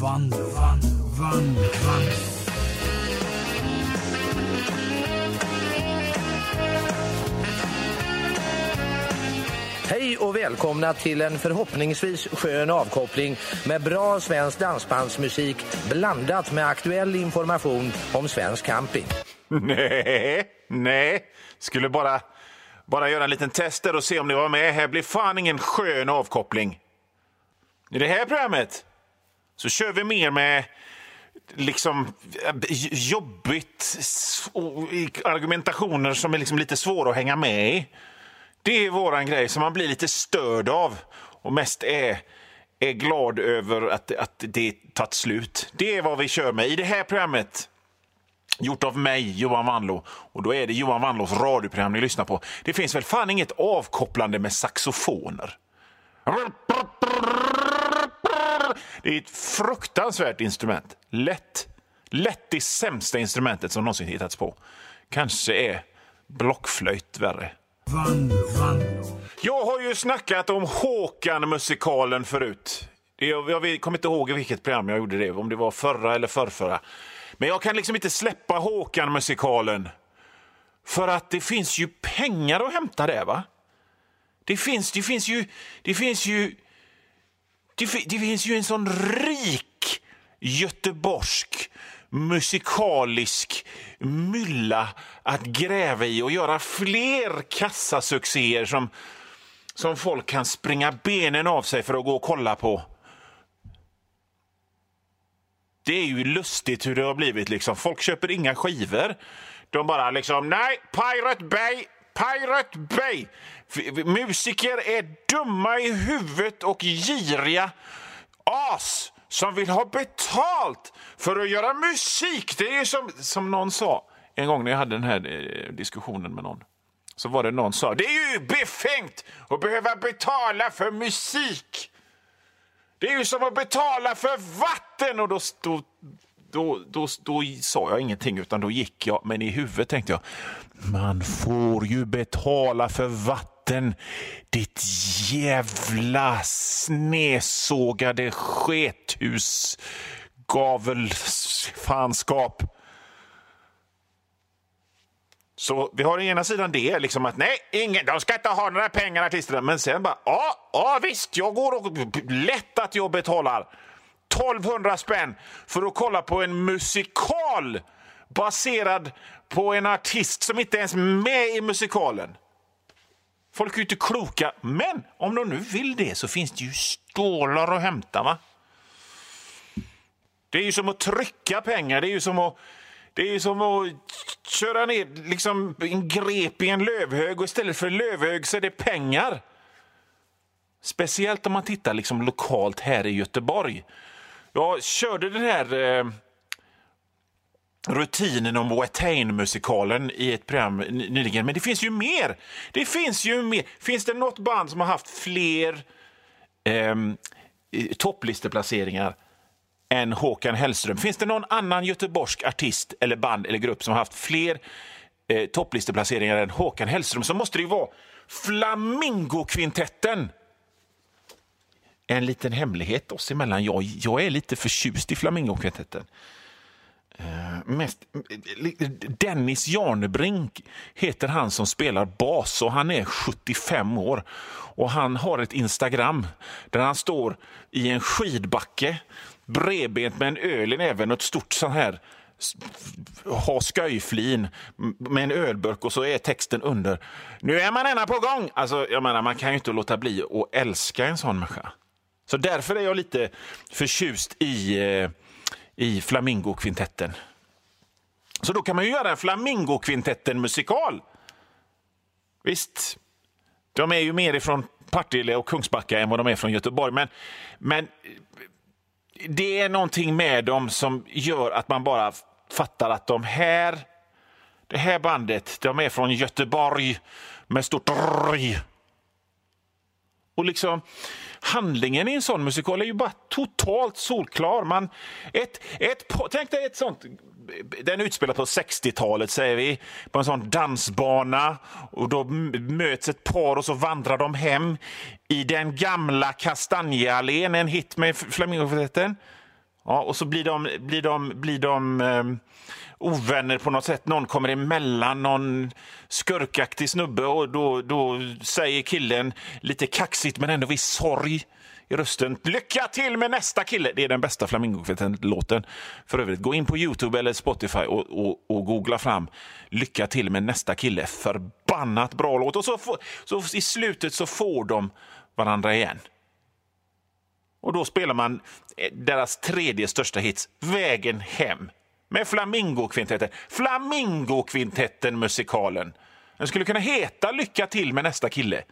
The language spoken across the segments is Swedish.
Hej och välkomna till en förhoppningsvis skön avkoppling med bra svensk dansbandsmusik blandat med aktuell information om svensk camping. Nej. Skulle bara göra en liten tester och se om ni var med. Här blir fan ingen skön avkoppling. I det här programmet så kör vi mer med liksom jobbigt argumentationer som är liksom lite svåra att hänga med i. Det är våran grej som man blir lite störd av och mest är glad över att det tagit slut. Det är vad vi kör med i det här programmet. Gjort av mig, Johan Wanlo. Och då är det Johan Wanlos radioprogram ni lyssnar på. Det finns väl fan inget avkopplande med saxofoner. Det är ett fruktansvärt instrument. Lätt det sämsta instrumentet som någonsin hittats på. Kanske är blockflöjt värre. Jag har ju snackat om Håkan-musikalen förut. Jag kommer inte ihåg vilket program jag gjorde det. Om det var förra eller förrförra. Men jag kan liksom inte släppa Håkan-musikalen. För att det finns ju pengar att hämta där, va? Det finns ju en sån rik göteborgsk musikalisk mylla att gräva i och göra fler kassasuccéer som folk kan springa benen av sig för att gå och kolla på. Det är ju lustigt hur det har blivit liksom. Folk köper inga skivor. De bara liksom, nej, Pirate Bay. Musiker är dumma i huvudet och giriga as som vill ha betalt för att göra musik. Det är ju som någon sa en gång när jag hade den här diskussionen med någon. Så var det någon som sa, det är ju befängt att behöva betala för musik. Det är ju som att betala för vatten. Och då sa jag ingenting utan då gick jag. Men i huvudet tänkte jag, man får ju betala för vatten. Ditt jävla snesågade skethus gavelfanskap. Så vi har å ena sidan det liksom att nej, de ska inte ha några pengar artisterna. Men sen bara, ja visst, jag går och lätt att jag betalar 1200 spänn för att kolla på en musikal baserad på en artist som inte ens är med i musikalen. Folk är ju inte kloka, men om de nu vill det så finns det ju stålar att hämta, va? Det är ju som att trycka pengar, det är ju som att köra ner liksom en grep i en lövhög och istället för lövhög så är det pengar. Speciellt om man tittar liksom lokalt här i Göteborg. Jag körde den här rutinen om Watain-musikalen i ett program nyligen. Men det finns ju mer. Finns det något band som har haft fler topplisteplaceringar än Håkan Hellström? Finns det någon annan göteborgsk artist eller band eller grupp som har haft fler topplisteplaceringar än Håkan Hellström, så måste det ju vara Flamingokvintetten. En liten hemlighet oss emellan. Jag är lite förtjust i Flamingokvintetten. Dennis Jarnebrink heter han som spelar bas och han är 75 år och han har ett Instagram där han står i en skidbacke bredbent med en öl i näven och ett stort sån här ha sköjflin med en ölburk och så är texten under. Nu är man ena på gång. Alltså jag menar, man kan ju inte låta bli att älska en sån människa. Så därför är jag lite förtjust i Flamingokvintetten. Så då kan man ju göra en Flamingokvintetten-musikal. Visst, de är ju mer ifrån Partille och Kungsbacka än vad de är från Göteborg. Men det är någonting med dem som gör att man bara fattar att det här bandet, de är från Göteborg med stort rj. Och liksom handlingen i en sån musikal är ju bara totalt solklar. Tänk dig ett sånt, den utspelar på 60-talet säger vi, på en sån dansbana och då möts ett par och så vandrar de hem i den gamla Kastanjeallén, en hit med Flamingokvintetten. Ja, och så blir de ovänner på något sätt. Någon kommer emellan, någon skurkaktig snubbe, och då säger killen lite kaxigt men ändå viss sorg i rösten: lycka till med nästa kille. Det är den bästa Flamingokvintetten-låten. För övrigt, gå in på YouTube eller Spotify och googla fram lycka till med nästa kille. Förbannat bra låt. Och så i slutet så får de varandra igen. Och då spelar man deras tredje största hits, Vägen hem, med Flamingokvintetten. Flamingokvintetten-musikalen. Den skulle kunna heta Lycka till med nästa kille.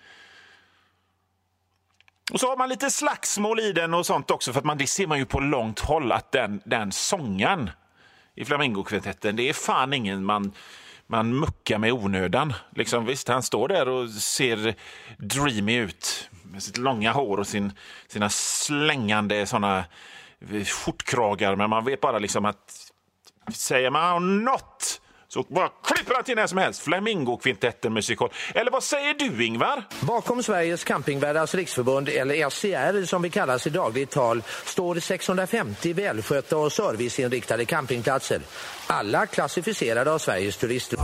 Och så har man lite slagsmål i den och sånt också, för att det ser man ju på långt håll att den sången i Flamingokvintetten, det är fan ingen man muckar med onödan. Liksom, visst, han står där och ser dreamy ut med sitt långa hår och sina slängande såna skjortkragar, men man vet bara liksom att säger man något så bara klipper han till när som helst. Flamingokvintetten musikal. Eller vad säger du, Ingvar? Bakom Sveriges campingvärdars riksförbund, eller SCR som vi kallas i dagligt tal, står 650 välskötta och serviceinriktade campingplatser. Alla klassificerade av Sveriges turister.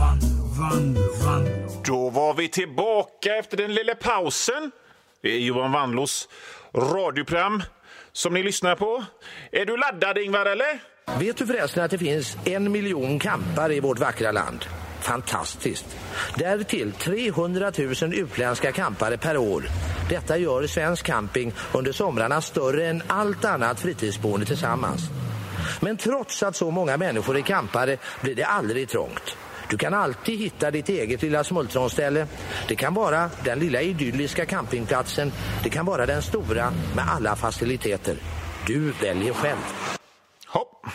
Då var vi tillbaka efter den lilla pausen. Det är Johan Wanlås radioprogram som ni lyssnar på. Är du laddad, Ingvar, eller? Vet du förresten att det finns 1 miljon campar i vårt vackra land? Fantastiskt. Därtill 300 000 utländska campare per år. Detta gör svensk camping under somrarna större än allt annat fritidsboende tillsammans. Men trots att så många människor är campare blir det aldrig trångt. Du kan alltid hitta ditt eget lilla smultronställe. Det kan vara den lilla idylliska campingplatsen. Det kan vara den stora med alla faciliteter. Du väljer själv. Hopp.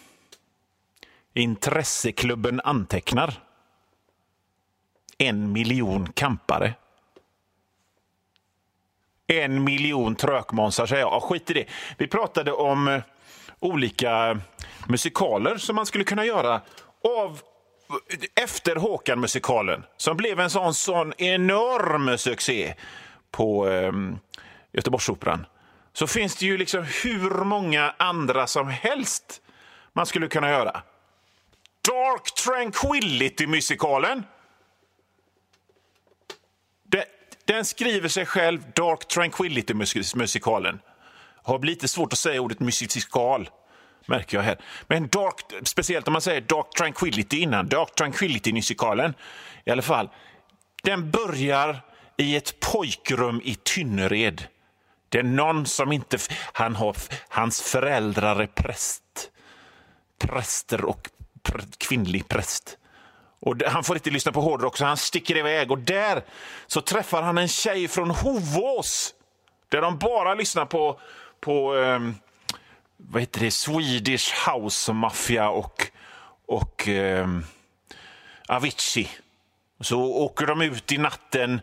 Intresseklubben antecknar. 1 miljon campare. 1 miljon trökmånsar, säger jag. Skit i det. Vi pratade om olika musikaler som man skulle kunna göra efter Håkan-musikalen, som blev en sån enorm succé på Göteborgsoperan. Så finns det ju liksom hur många andra som helst man skulle kunna göra. Dark Tranquillity-musikalen. Den skriver sig själv, Dark Tranquillity-musikalen. Har lite svårt att säga ordet musikal, märker jag här. Men speciellt om man säger Dark Tranquillity innan, Dark Tranquillity-musikalen. I alla fall, den börjar i ett pojkrum i Tynnered. Det är någon som inte... Hans föräldrar är präster och kvinnlig präst. Och han får inte lyssna på hårdrock, så han sticker iväg. Och där så träffar han en tjej från Hovås, där de bara lyssnar på vad heter det? Swedish House Mafia och Avicii. Så åker de ut i natten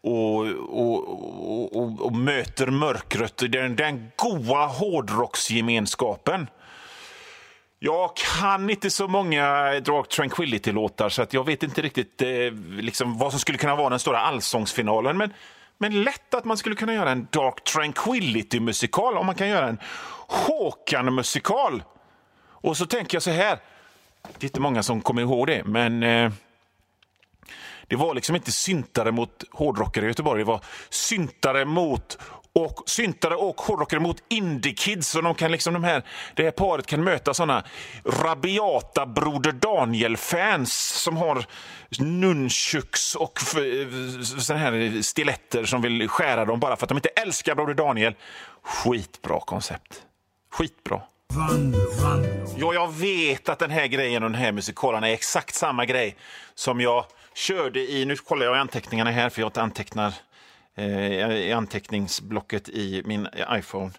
och möter mörkret, den goa hårdrocksgemenskapen. Jag kan inte så många Dark Tranquillity-låtar, så att jag vet inte riktigt liksom vad som skulle kunna vara den stora allsångsfinalen, men lätt att man skulle kunna göra en Dark Tranquillity-musikal om man kan göra en Håkan-musikal. Och så tänker jag så här, det är inte många som kommer ihåg det, men det var liksom inte syntare mot hårdrockare i Göteborg, det var syntare och hårdrockare mot indie-kids, så de kan liksom det här paret kan möta såna rabiata Broder Daniel-fans som har nunchucks och såna här stiletter som vill skära dem bara för att de inte älskar Broder Daniel. Skitbra koncept. Skitbra. Ja, jag vet att den här grejen och den här musikalen är exakt samma grej som jag körde i... Nu kollar jag i anteckningarna här, för jag antecknar i anteckningsblocket i min iPhone.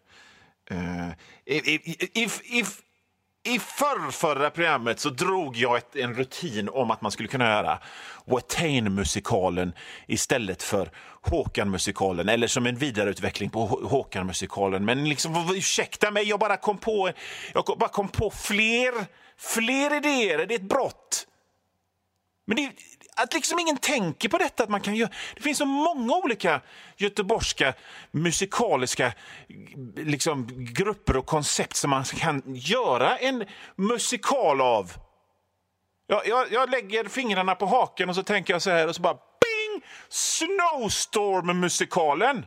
I förra programmet så drog jag en rutin om att man skulle kunna göra Watain-musikalen istället för Håkan-musikalen, eller som en vidareutveckling på Håkan-musikalen. Men liksom, ursäkta mig, jag bara kom på fler idéer. Det är ett brott. Men att liksom ingen tänker på detta, att man kan göra. Det finns så många olika göteborgska musikaliska liksom grupper och koncept som man kan göra en musikal av. Jag lägger fingrarna på haken och så tänker jag så här och så bara bing! Snowstorm-musikalen.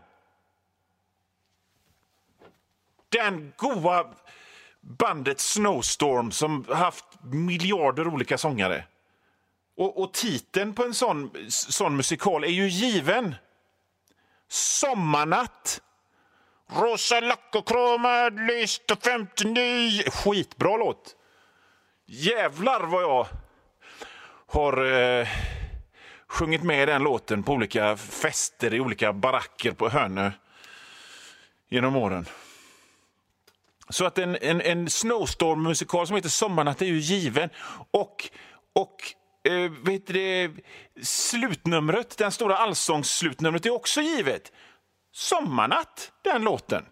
Den goa bandet Snowstorm som haft miljarder olika sångare. Och titeln på en sån musikal är ju given. Sommarnatt. Rosa lack och kromad lista 59. Skitbra låt. Jävlar vad jag har sjungit med den låten på olika fester i olika baracker på Hönö genom åren. Så att en Snowstorm-musikal som heter Sommarnatt är ju given. Och vet du, slutnumret, den stora allsångsslutnumret är också givet. Sommarnatt, den låten.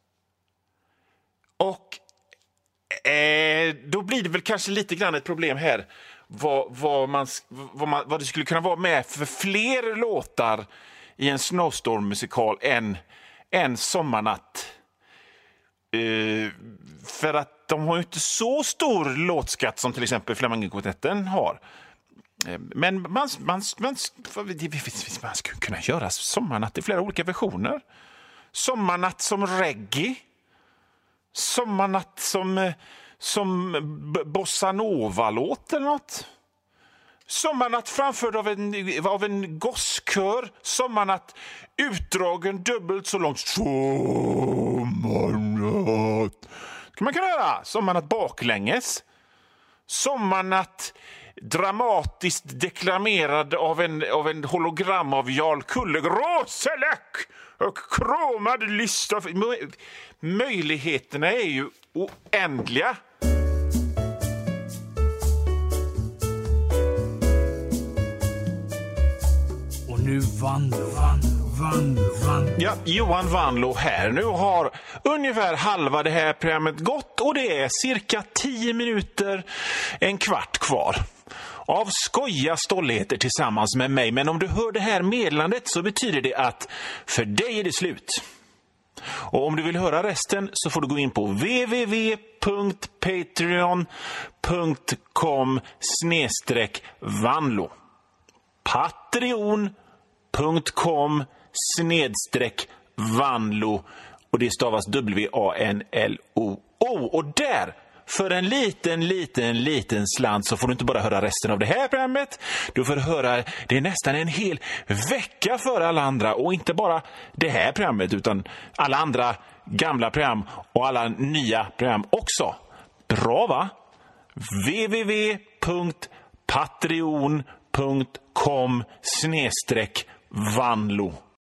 Och då blir det väl kanske lite grann ett problem här. Vad det skulle kunna vara med för fler låtar i en Snowstorm-musikal än Sommarnatt. För att de har ju inte så stor låtskatt som till exempel Flamingokvartetten har. Men man skulle kunna göra Sommarnatt i flera olika versioner. Sommarnatt som reggae. Sommarnatt som bossa nova-låt eller något. Sommarnatt framförd av en gosskör. Sommarnatt utdragen dubbelt så långt. Sommarnatt. Kan man kunna göra Sommarnatt baklänges. Sommarnatt dramatiskt deklamerad av en hologram av Jarl Kullegråselek och kromad lista. Möjligheterna är ju oändliga. Och nu Vanlo. Ja, Johan Vanlo här. Nu har ungefär halva det här programmet gått och det är cirka 10 minuter, en kvart kvar av skoja stolligheter tillsammans med mig. Men om du hör det här meddelandet så betyder det att för dig är det slut. Och om du vill höra resten så får du gå in på www.patreon.com/Vanlo. Patreon.com/Vanlo och det stavas WANLO. Och där för en liten slant så får du inte bara höra resten av det här programmet. Du får höra det nästan en hel vecka för alla andra. Och inte bara det här programmet utan alla andra gamla program och alla nya program också. Bra va? www.patreon.com/Vanlo